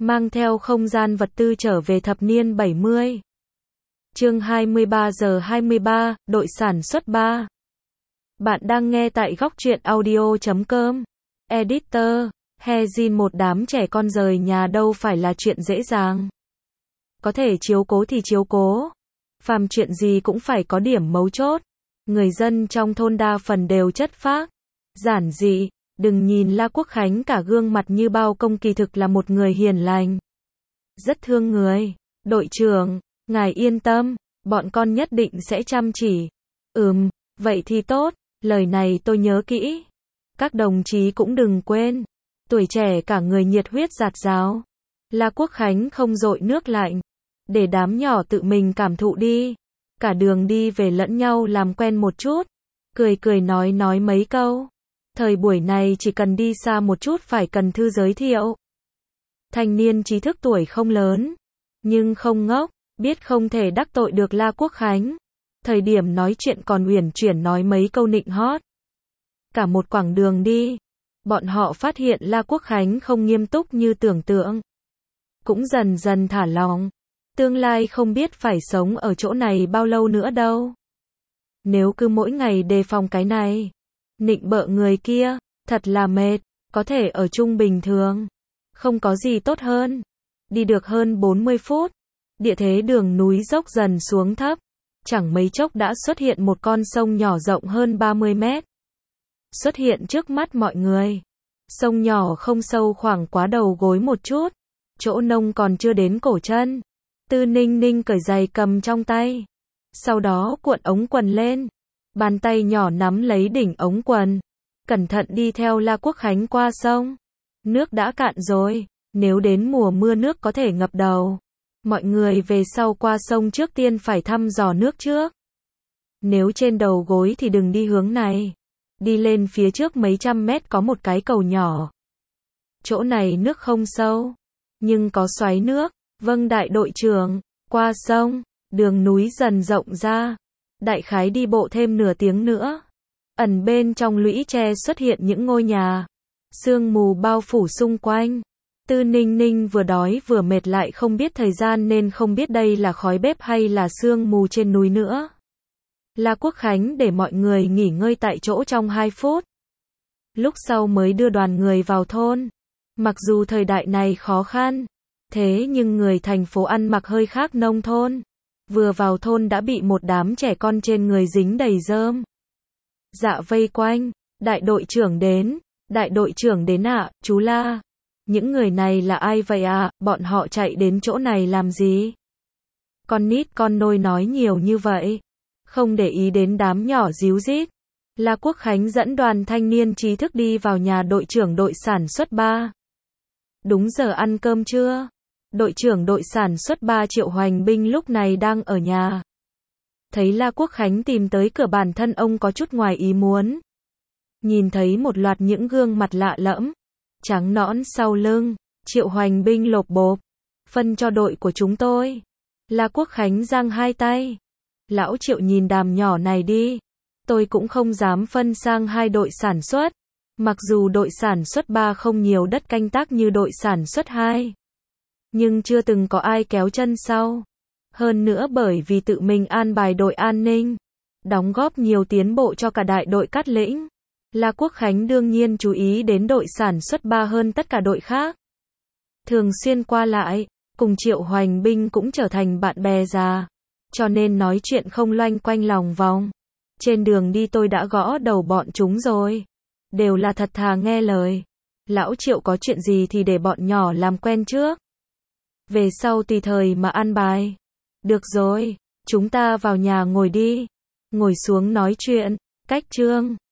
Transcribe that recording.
mang theo không gian vật tư trở về thập niên 70. Chương 23 giờ 23, đội sản xuất 3. Bạn đang nghe tại góc truyện audio.com. Editor, Hezin. Một đám trẻ con rời nhà đâu phải là chuyện dễ dàng. Có thể chiếu cố thì chiếu cố. Phàm chuyện gì cũng phải có điểm mấu chốt. Người dân trong thôn đa phần đều chất phác, giản dị. Đừng nhìn La Quốc Khánh cả gương mặt như bao công, kỳ thực là một người hiền lành, rất thương người. Đội trưởng, ngài yên tâm, bọn con nhất định sẽ chăm chỉ. Vậy thì tốt, lời này tôi nhớ kỹ. Các đồng chí cũng đừng quên, tuổi trẻ cả người nhiệt huyết dạt dào. La Quốc Khánh không dội nước lạnh, để đám nhỏ tự mình cảm thụ đi. Cả đường đi về lẫn nhau làm quen một chút, cười cười nói mấy câu. Thời buổi này chỉ cần đi xa một chút phải cần thư giới thiệu. Thanh niên trí thức tuổi không lớn, nhưng không ngốc, biết không thể đắc tội được La Quốc Khánh. Thời điểm nói chuyện còn uyển chuyển nói mấy câu nịnh hót. Cả một quãng đường đi, bọn họ phát hiện La Quốc Khánh không nghiêm túc như tưởng tượng. Cũng dần dần thả lỏng. Tương lai không biết phải sống ở chỗ này bao lâu nữa đâu. Nếu cứ mỗi ngày đề phòng cái này, nịnh bợ người kia, thật là mệt. Có thể ở chung bình thường, không có gì tốt hơn. Đi được hơn 40 phút, địa thế đường núi dốc dần xuống thấp. Chẳng mấy chốc đã xuất hiện một con sông nhỏ rộng hơn 30 mét. Xuất hiện trước mắt mọi người. Sông nhỏ không sâu, khoảng quá đầu gối một chút. Chỗ nông còn chưa đến cổ chân. Tư Ninh Ninh cởi giày cầm trong tay. Sau đó cuộn ống quần lên. Bàn tay nhỏ nắm lấy đỉnh ống quần. Cẩn thận đi theo La Quốc Khánh qua sông. Nước đã cạn rồi. Nếu đến mùa mưa nước có thể ngập đầu. Mọi người về sau qua sông trước tiên phải thăm dò nước trước. Nếu trên đầu gối thì đừng đi hướng này. Đi lên phía trước mấy trăm mét có một cái cầu nhỏ. Chỗ này nước không sâu, nhưng có xoáy nước. Vâng đại đội trưởng. Qua sông, đường núi dần rộng ra. Đại khái đi bộ thêm nửa tiếng nữa. Ẩn bên trong lũy tre xuất hiện những ngôi nhà. Sương mù bao phủ xung quanh. Tư Ninh Ninh vừa đói vừa mệt, lại không biết thời gian nên không biết đây là khói bếp hay là sương mù trên núi nữa. La Quốc Khánh để mọi người nghỉ ngơi tại chỗ trong 2 phút. Lúc sau mới đưa đoàn người vào thôn. Mặc dù thời đại này khó khăn, thế nhưng người thành phố ăn mặc hơi khác nông thôn. Vừa vào thôn đã bị một đám trẻ con trên người dính đầy rơm. Dạ vây quanh. Đại đội trưởng đến. Đại đội trưởng đến ạ, chú La. Những người này là ai vậy ạ? Bọn họ chạy đến chỗ này làm gì? Con nít con nôi nói nhiều như vậy. Không để ý đến đám nhỏ díu dít. La Quốc Khánh dẫn đoàn thanh niên trí thức đi vào nhà đội trưởng đội sản xuất 3. Đúng giờ ăn cơm trưa. Đội trưởng đội sản xuất 3 Triệu Hoành Binh lúc này đang ở nhà. Thấy La Quốc Khánh tìm tới cửa, bản thân ông có chút ngoài ý muốn. Nhìn thấy một loạt những gương mặt lạ lẫm, trắng nõn sau lưng. Triệu Hoành Binh lộp bộp. Phân cho đội của chúng tôi. La Quốc Khánh giang hai tay. Lão Triệu nhìn đám nhỏ này đi. Tôi cũng không dám phân sang hai đội sản xuất. Mặc dù đội sản xuất 3 không nhiều đất canh tác như đội sản xuất 2. Nhưng chưa từng có ai kéo chân sau. Hơn nữa bởi vì tự mình an bài đội an ninh, đóng góp nhiều tiến bộ cho cả đại đội Cát Lĩnh. La Quốc Khánh đương nhiên chú ý đến đội sản xuất 3 hơn tất cả đội khác. Thường xuyên qua lại, cùng Triệu Hoành Binh cũng trở thành bạn bè già. Cho nên nói chuyện không loanh quanh lòng vòng. Trên đường đi tôi đã gõ đầu bọn chúng rồi. Đều là thật thà nghe lời. Lão Triệu có chuyện gì thì để bọn nhỏ làm quen trước. Về sau tùy thời mà an bài. Được rồi, chúng ta vào nhà ngồi đi. Ngồi xuống nói chuyện. Cách Trương,